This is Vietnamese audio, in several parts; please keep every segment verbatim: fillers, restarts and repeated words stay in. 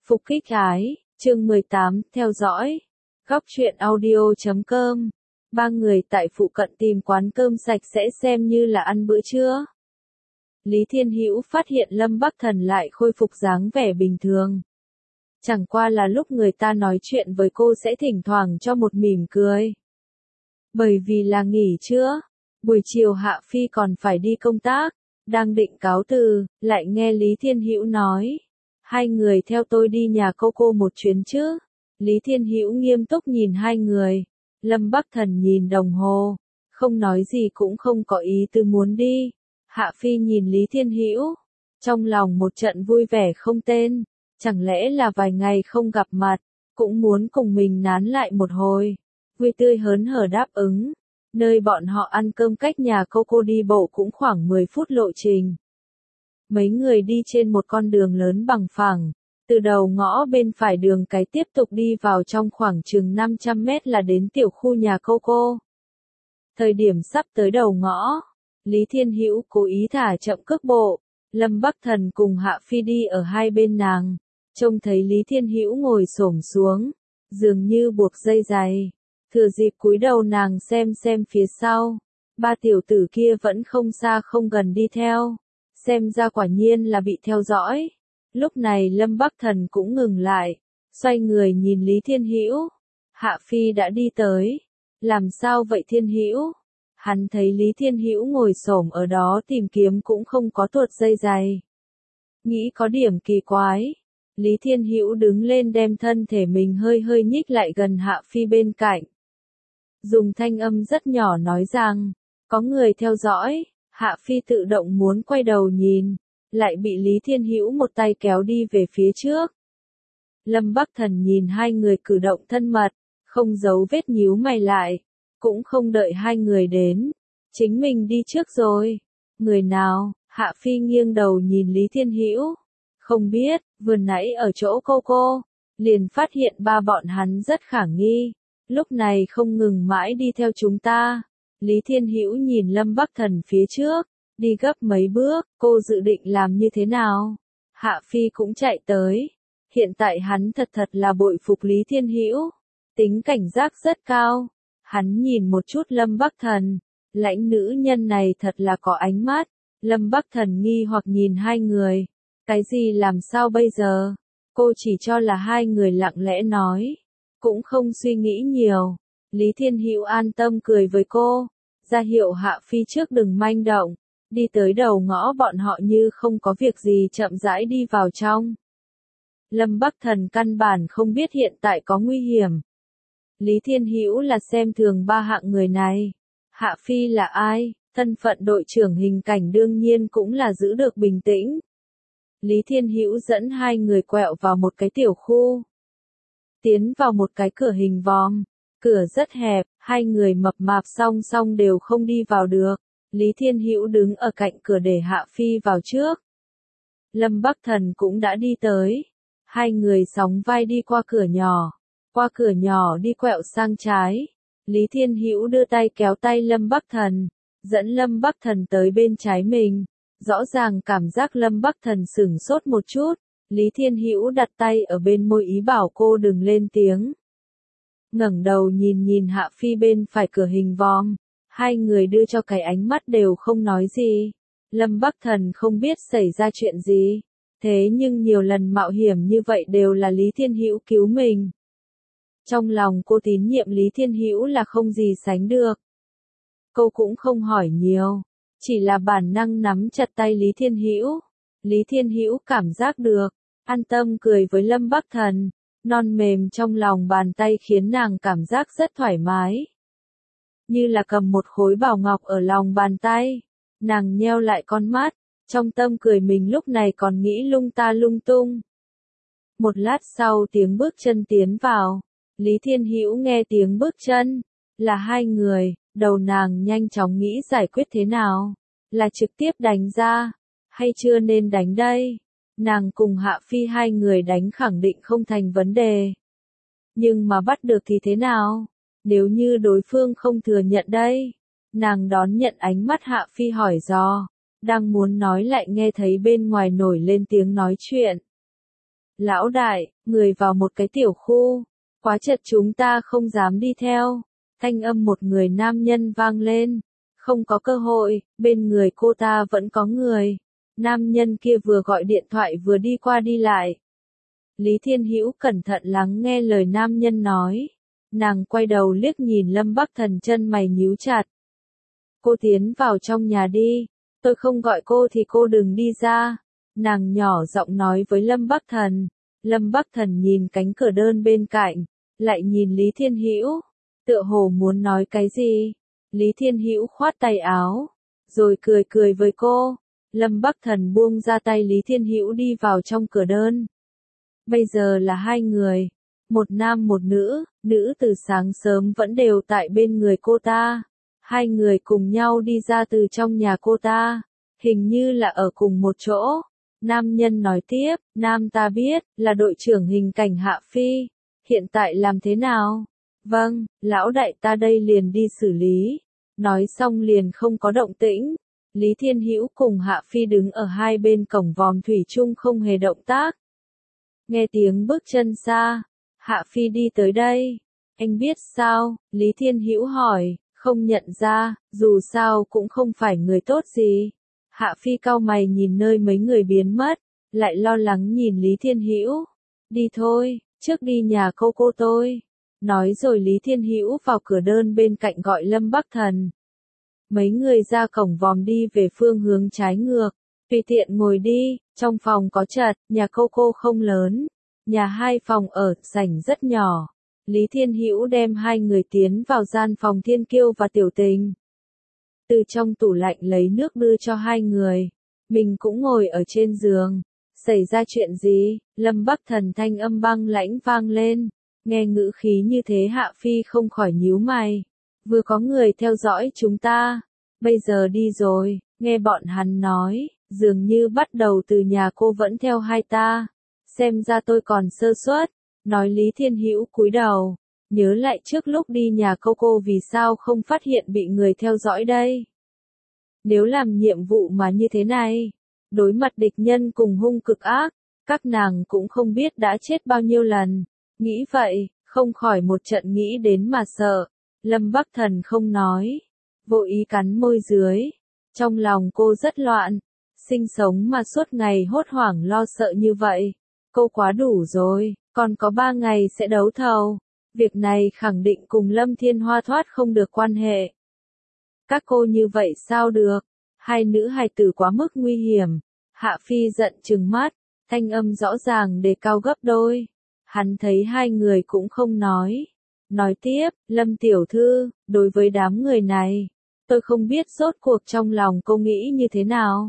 Phục kích ái, chương mười tám, theo dõi. Góc truyện audio chấm com. Ba người tại phụ cận tìm quán cơm sạch sẽ xem như là ăn bữa trưa. Lý Thiên Hữu phát hiện Lâm Bắc Thần lại khôi phục dáng vẻ bình thường. Chẳng qua là lúc người ta nói chuyện với cô sẽ thỉnh thoảng cho một mỉm cười. Bởi vì là nghỉ trưa, buổi chiều Hạ Phi còn phải đi công tác, đang định cáo từ, lại nghe Lý Thiên Hữu nói. Hai người theo tôi đi nhà cô cô một chuyến chứ. Lý Thiên Hữu nghiêm túc nhìn hai người. Lâm Bắc Thần nhìn đồng hồ, không nói gì cũng không có ý tư muốn đi. Hạ Phi nhìn Lý Thiên Hữu, trong lòng một trận vui vẻ không tên. Chẳng lẽ là vài ngày không gặp mặt, cũng muốn cùng mình nán lại một hồi. Vui tươi hớn hở đáp ứng. Nơi bọn họ ăn cơm cách nhà cô cô đi bộ cũng khoảng mười phút lộ trình. Mấy người đi trên một con đường lớn bằng phẳng, từ đầu ngõ bên phải đường cái tiếp tục đi vào trong khoảng chừng năm trăm mét là đến tiểu khu nhà cô cô. Thời điểm sắp tới đầu ngõ, Lý Thiên Hữu cố ý thả chậm cước bộ, Lâm Bắc Thần cùng Hạ Phi đi ở hai bên nàng, trông thấy Lý Thiên Hữu ngồi xổm xuống, dường như buộc dây giày, thừa dịp cúi đầu nàng xem xem phía sau, ba tiểu tử kia vẫn không xa không gần đi theo. Xem ra quả nhiên là bị theo dõi. Lúc này Lâm Bắc Thần cũng ngừng lại, xoay người nhìn Lý Thiên Hữu. Hạ Phi đã đi tới. Làm sao vậy Thiên Hữu? Hắn thấy Lý Thiên Hữu ngồi xổm ở đó tìm kiếm cũng không có tuột dây giày. Nghĩ có điểm kỳ quái. Lý Thiên Hữu đứng lên đem thân thể mình hơi hơi nhích lại gần Hạ Phi bên cạnh. Dùng thanh âm rất nhỏ nói rằng, có người theo dõi. Hạ Phi tự động muốn quay đầu nhìn, lại bị Lý Thiên Hữu một tay kéo đi về phía trước. Lâm Bắc Thần nhìn hai người cử động thân mật, không giấu vết nhíu mày lại, cũng không đợi hai người đến, chính mình đi trước rồi. Người nào? Hạ Phi nghiêng đầu nhìn Lý Thiên Hữu, không biết, vừa nãy ở chỗ cô cô, liền phát hiện ba bọn hắn rất khả nghi, lúc này không ngừng mãi đi theo chúng ta. Lý Thiên Hữu nhìn Lâm Bắc Thần phía trước, đi gấp mấy bước, cô dự định làm như thế nào? Hạ Phi cũng chạy tới. Hiện tại hắn thật thật là bội phục Lý Thiên Hữu, tính cảnh giác rất cao. Hắn nhìn một chút Lâm Bắc Thần, lãnh nữ nhân này thật là có ánh mắt. Lâm Bắc Thần nghi hoặc nhìn hai người, cái gì làm sao bây giờ? Cô chỉ cho là hai người lặng lẽ nói, cũng không suy nghĩ nhiều. Lý Thiên Hữu an tâm cười với cô, ra hiệu Hạ Phi trước đừng manh động, đi tới đầu ngõ bọn họ như không có việc gì chậm rãi đi vào trong. Lâm Bắc Thần căn bản không biết hiện tại có nguy hiểm. Lý Thiên Hữu là xem thường ba hạng người này. Hạ Phi là ai? Thân phận đội trưởng hình cảnh đương nhiên cũng là giữ được bình tĩnh. Lý Thiên Hữu dẫn hai người quẹo vào một cái tiểu khu. Tiến vào một cái cửa hình vòm. Cửa rất hẹp, hai người mập mạp song song đều không đi vào được. Lý Thiên Hữu đứng ở cạnh cửa để Hạ Phi vào trước. Lâm Bắc Thần cũng đã đi tới. Hai người sóng vai đi qua cửa nhỏ. Qua cửa nhỏ đi quẹo sang trái. Lý Thiên Hữu đưa tay kéo tay Lâm Bắc Thần, dẫn Lâm Bắc Thần tới bên trái mình. Rõ ràng cảm giác Lâm Bắc Thần sửng sốt một chút. Lý Thiên Hữu đặt tay ở bên môi ý bảo cô đừng lên tiếng. Ngẩng đầu nhìn nhìn Hạ Phi bên phải cửa hình vòm, hai người đưa cho cái ánh mắt đều không nói gì. Lâm Bắc Thần không biết xảy ra chuyện gì, thế nhưng nhiều lần mạo hiểm như vậy đều là Lý Thiên Hữu cứu mình. Trong lòng cô tín nhiệm Lý Thiên Hữu là không gì sánh được. Cô cũng không hỏi nhiều, chỉ là bản năng nắm chặt tay Lý Thiên Hữu. Lý Thiên Hữu cảm giác được, an tâm cười với Lâm Bắc Thần. Non mềm trong lòng bàn tay khiến nàng cảm giác rất thoải mái. Như là cầm một khối bảo ngọc ở lòng bàn tay. Nàng nheo lại con mắt, trong tâm cười mình lúc này còn nghĩ lung ta lung tung. Một lát sau tiếng bước chân tiến vào. Lý Thiên Hữu nghe tiếng bước chân. Là hai người, đầu nàng nhanh chóng nghĩ giải quyết thế nào. Là trực tiếp đánh ra, hay chưa nên đánh đây? Nàng cùng Hạ Phi hai người đánh khẳng định không thành vấn đề. Nhưng mà bắt được thì thế nào? Nếu như đối phương không thừa nhận đây? Nàng đón nhận ánh mắt Hạ Phi hỏi dò. Đang muốn nói lại nghe thấy bên ngoài nổi lên tiếng nói chuyện. Lão đại, người vào một cái tiểu khu, quá chật chúng ta không dám đi theo. Thanh âm một người nam nhân vang lên. Không có cơ hội, bên người cô ta vẫn có người. Nam nhân kia vừa gọi điện thoại vừa đi qua đi lại. Lý Thiên Hữu cẩn thận lắng nghe lời nam nhân nói. Nàng quay đầu liếc nhìn Lâm Bắc Thần, chân mày nhíu chặt. Cô tiến vào trong nhà đi, tôi không gọi cô thì cô đừng đi ra. Nàng nhỏ giọng nói với Lâm Bắc Thần. Lâm Bắc Thần nhìn cánh cửa đơn bên cạnh, lại nhìn Lý Thiên Hữu, tựa hồ muốn nói cái gì. Lý Thiên Hữu khoát tay áo, rồi cười cười với cô. Lâm Bắc Thần buông ra tay Lý Thiên Hữu đi vào trong cửa đơn. Bây giờ là hai người, một nam một nữ, nữ từ sáng sớm vẫn đều tại bên người cô ta. Hai người cùng nhau đi ra từ trong nhà cô ta, hình như là ở cùng một chỗ. Nam nhân nói tiếp, nam ta biết, là đội trưởng hình cảnh Hạ Phi, hiện tại làm thế nào? Vâng, lão đại ta đây liền đi xử lý. Nói xong liền không có động tĩnh. Lý Thiên Hữu cùng Hạ Phi đứng ở hai bên cổng vòm thủy chung không hề động tác. Nghe tiếng bước chân xa, Hạ Phi đi tới đây. Anh biết sao? Lý Thiên Hữu hỏi, không nhận ra, dù sao cũng không phải người tốt gì. Hạ Phi cau mày nhìn nơi mấy người biến mất, lại lo lắng nhìn Lý Thiên Hữu. Đi thôi, trước đi nhà cô cô tôi. Nói rồi Lý Thiên Hữu vào cửa đơn bên cạnh gọi Lâm Bắc Thần. Mấy người ra cổng vòm đi về phương hướng trái ngược. Tùy tiện ngồi đi, trong phòng có chật, nhà cô cô không lớn. Nhà hai phòng ở, sảnh rất nhỏ. Lý Thiên Hữu đem hai người tiến vào gian phòng Thiên Kiêu và Tiểu Tình. Từ trong tủ lạnh lấy nước đưa cho hai người. Mình cũng ngồi ở trên giường. Xảy ra chuyện gì? Lâm Bắc Thần thanh âm băng lãnh vang lên. Nghe ngữ khí như thế Hạ Phi không khỏi nhíu mày. Vừa có người theo dõi chúng ta. Bây giờ đi rồi, nghe bọn hắn nói, dường như bắt đầu từ nhà cô vẫn theo hai ta. Xem ra tôi còn sơ suất. Nói Lý Thiên Hữu cúi đầu. Nhớ lại trước lúc đi nhà cô cô vì sao không phát hiện bị người theo dõi đây. Nếu làm nhiệm vụ mà như thế này, đối mặt địch nhân cùng hung cực ác, các nàng cũng không biết đã chết bao nhiêu lần. Nghĩ vậy, không khỏi một trận nghĩ đến mà sợ. Lâm Bắc Thần không nói, vô ý cắn môi dưới. Trong lòng cô rất loạn, sinh sống mà suốt ngày hốt hoảng lo sợ như vậy. Cô quá đủ rồi, còn có ba ngày sẽ đấu thầu. Việc này khẳng định cùng Lâm Thiên Hoa thoát không được quan hệ. Các cô như vậy sao được? Hai nữ hài tử quá mức nguy hiểm. Hạ Phi giận trừng mắt, thanh âm rõ ràng đề cao gấp đôi. Hắn thấy hai người cũng không nói. Nói tiếp, Lâm tiểu thư, đối với đám người này, tôi không biết rốt cuộc trong lòng cô nghĩ như thế nào.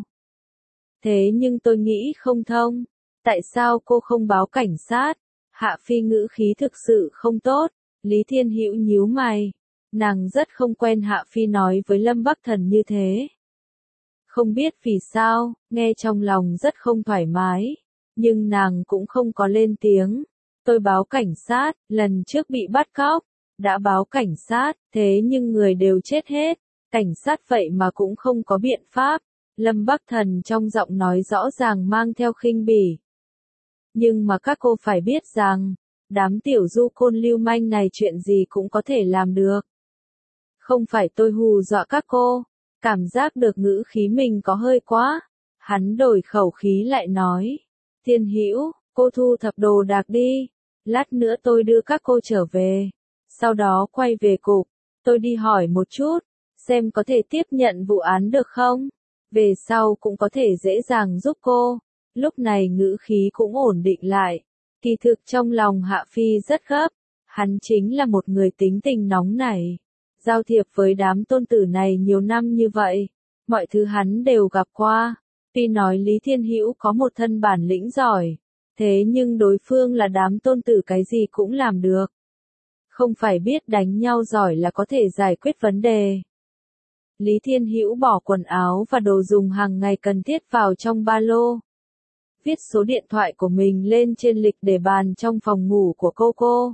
Thế nhưng tôi nghĩ không thông. Tại sao cô không báo cảnh sát? Hạ Phi ngữ khí thực sự không tốt. Lý Thiên Hữu nhíu mày. Nàng rất không quen Hạ Phi nói với Lâm Bắc Thần như thế. Không biết vì sao, nghe trong lòng rất không thoải mái. Nhưng nàng cũng không có lên tiếng. Tôi báo cảnh sát, lần trước bị bắt cóc. Đã báo cảnh sát, thế nhưng người đều chết hết. Cảnh sát vậy mà cũng không có biện pháp. Lâm Bắc Thần trong giọng nói rõ ràng mang theo khinh bỉ. Nhưng mà các cô phải biết rằng, đám tiểu du côn lưu manh này chuyện gì cũng có thể làm được. Không phải tôi hù dọa các cô, cảm giác được ngữ khí mình có hơi quá. Hắn đổi khẩu khí lại nói, Thiên Hữu, cô thu thập đồ đạc đi, lát nữa tôi đưa các cô trở về. Sau đó quay về cục, tôi đi hỏi một chút, xem có thể tiếp nhận vụ án được không? Về sau cũng có thể dễ dàng giúp cô. Lúc này ngữ khí cũng ổn định lại. Kỳ thực trong lòng Hạ Phi rất gấp. Hắn chính là một người tính tình nóng nảy. Giao thiệp với đám tôn tử này nhiều năm như vậy. Mọi thứ hắn đều gặp qua. Tuy nói Lý Thiên Hữu có một thân bản lĩnh giỏi. Thế nhưng đối phương là đám tôn tử cái gì cũng làm được. Không phải biết đánh nhau giỏi là có thể giải quyết vấn đề. Lý Thiên Hữu bỏ quần áo và đồ dùng hàng ngày cần thiết vào trong ba lô. Viết số điện thoại của mình lên trên lịch để bàn trong phòng ngủ của cô cô.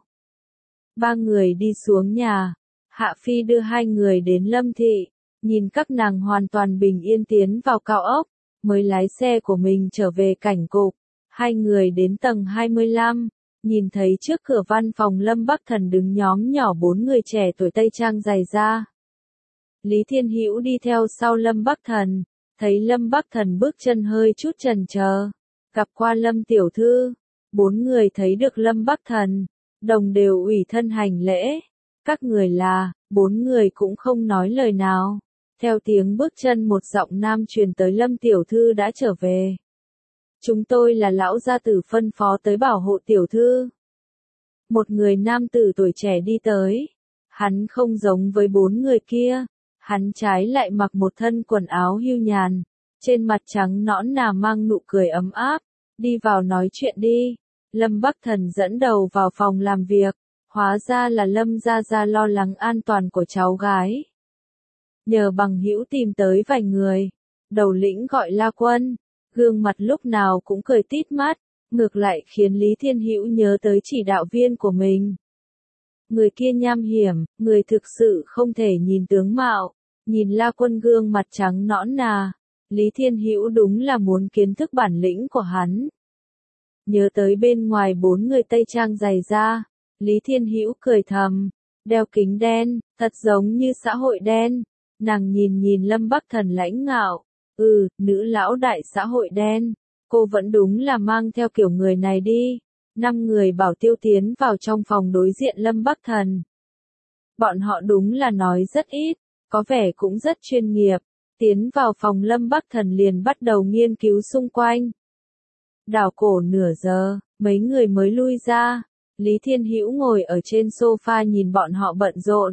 Ba người đi xuống nhà. Hạ Phi đưa hai người đến Lâm Thị. Nhìn các nàng hoàn toàn bình yên tiến vào cao ốc. Mới lái xe của mình trở về cảnh cục. Hai người đến tầng hai mươi lăm, nhìn thấy trước cửa văn phòng Lâm Bắc Thần đứng nhóm nhỏ bốn người trẻ tuổi tây trang dày da. Lý Thiên Hữu đi theo sau Lâm Bắc Thần, thấy Lâm Bắc Thần bước chân hơi chút chần chờ, gặp qua Lâm tiểu thư, bốn người thấy được Lâm Bắc Thần, đồng đều ủy thân hành lễ. Các người là, bốn người cũng không nói lời nào. Theo tiếng bước chân một giọng nam truyền tới Lâm tiểu thư đã trở về. Chúng tôi là lão gia tử phân phó tới bảo hộ tiểu thư. Một người nam tử tuổi trẻ đi tới. Hắn không giống với bốn người kia. Hắn trái lại mặc một thân quần áo hưu nhàn. Trên mặt trắng nõn nà mang nụ cười ấm áp. Đi vào nói chuyện đi. Lâm Bắc Thần dẫn đầu vào phòng làm việc. Hóa ra là Lâm gia gia lo lắng an toàn của cháu gái. Nhờ bằng hữu tìm tới vài người. Đầu lĩnh gọi La Quân. Gương mặt lúc nào cũng cười tít mắt, ngược lại khiến Lý Thiên Hữu nhớ tới chỉ đạo viên của mình. Người kia nham hiểm, người thực sự không thể nhìn tướng mạo, nhìn La Quân gương mặt trắng nõn nà, Lý Thiên Hữu đúng là muốn kiến thức bản lĩnh của hắn. Nhớ tới bên ngoài bốn người tây trang dày da, Lý Thiên Hữu cười thầm, đeo kính đen, thật giống như xã hội đen. Nàng nhìn nhìn Lâm Bắc Thần lãnh ngạo. Ừ, nữ lão đại xã hội đen, cô vẫn đúng là mang theo kiểu người này đi. Năm người bảo tiêu tiến vào trong phòng đối diện Lâm Bắc Thần. Bọn họ đúng là nói rất ít, có vẻ cũng rất chuyên nghiệp. Tiến vào phòng Lâm Bắc Thần liền bắt đầu nghiên cứu xung quanh. Đảo cổ nửa giờ, mấy người mới lui ra. Lý Thiên Hữu ngồi ở trên sofa nhìn bọn họ bận rộn.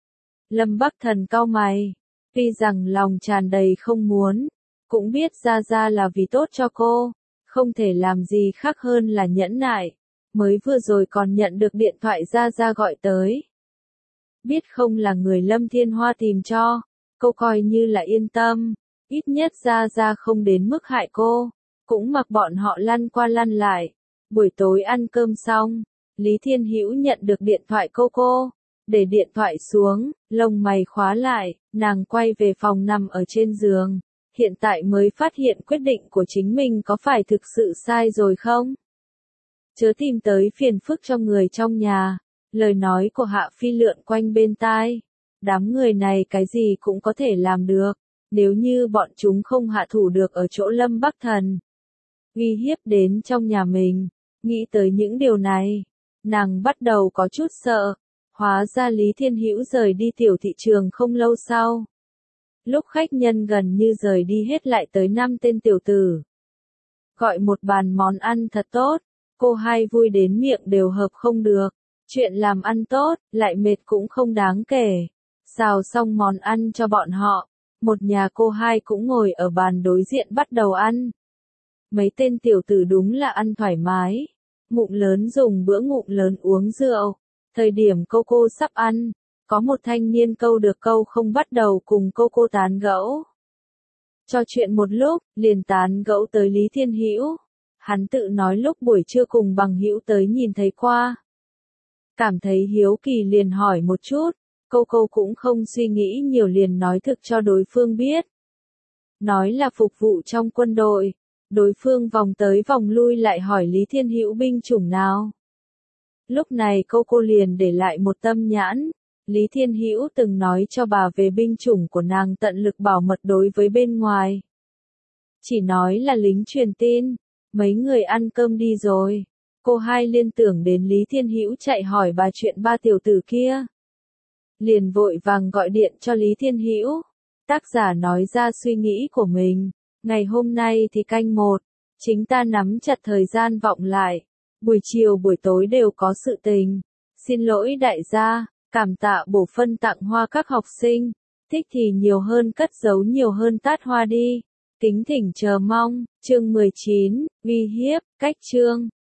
Lâm Bắc Thần cau mày. Tuy rằng lòng tràn đầy không muốn, cũng biết ra ra là vì tốt cho cô, không thể làm gì khác hơn là nhẫn nại, mới vừa rồi còn nhận được điện thoại ra ra gọi tới. Biết không là người Lâm Thiên Hoa tìm cho, cô coi như là yên tâm, ít nhất ra ra không đến mức hại cô, cũng mặc bọn họ lăn qua lăn lại. Buổi tối ăn cơm xong, Lý Thiên Hữu nhận được điện thoại cô cô. Để điện thoại xuống, lông mày khóa lại, nàng quay về phòng nằm ở trên giường. Hiện tại mới phát hiện quyết định của chính mình có phải thực sự sai rồi không? Chớ tìm tới phiền phức cho người trong nhà. Lời nói của Hạ Phi lượn quanh bên tai. Đám người này cái gì cũng có thể làm được. Nếu như bọn chúng không hạ thủ được ở chỗ Lâm Bắc Thần. Uy hiếp đến trong nhà mình. Nghĩ tới những điều này. Nàng bắt đầu có chút sợ. Hóa ra Lý Thiên Hữu rời đi tiểu thị trường không lâu sau. Lúc khách nhân gần như rời đi hết lại tới năm tên tiểu tử. Gọi một bàn món ăn thật tốt, cô hai vui đến miệng đều hợp không được. Chuyện làm ăn tốt, lại mệt cũng không đáng kể. Xào xong món ăn cho bọn họ, một nhà cô hai cũng ngồi ở bàn đối diện bắt đầu ăn. Mấy tên tiểu tử đúng là ăn thoải mái. Ngụm lớn dùng bữa ngụm lớn uống rượu. Thời điểm cô cô sắp ăn, có một thanh niên câu được câu không bắt đầu cùng cô cô tán gẫu. Trò chuyện một lúc, liền tán gẫu tới Lý Thiên Hữu. Hắn tự nói lúc buổi trưa cùng bằng hữu tới nhìn thấy qua. Cảm thấy hiếu kỳ liền hỏi một chút, cô cô cũng không suy nghĩ nhiều liền nói thực cho đối phương biết. Nói là phục vụ trong quân đội, đối phương vòng tới vòng lui lại hỏi Lý Thiên Hữu binh chủng nào. Lúc này cô cô liền để lại một tâm nhãn, Lý Thiên Hữu từng nói cho bà về binh chủng của nàng tận lực bảo mật đối với bên ngoài. Chỉ nói là lính truyền tin, mấy người ăn cơm đi rồi, cô hai liên tưởng đến Lý Thiên Hữu chạy hỏi bà chuyện ba tiểu tử kia. Liền vội vàng gọi điện cho Lý Thiên Hữu, tác giả nói ra suy nghĩ của mình, ngày hôm nay thì canh một, chính ta nắm chặt thời gian vọng lại. Buổi chiều buổi tối đều có sự tình. Xin lỗi đại gia, cảm tạ bổ phân tặng hoa các học sinh. Thích thì nhiều hơn cất giấu nhiều hơn tát hoa đi. Kính thỉnh chờ mong. Chương mười chín, uy hiếp, cách chương.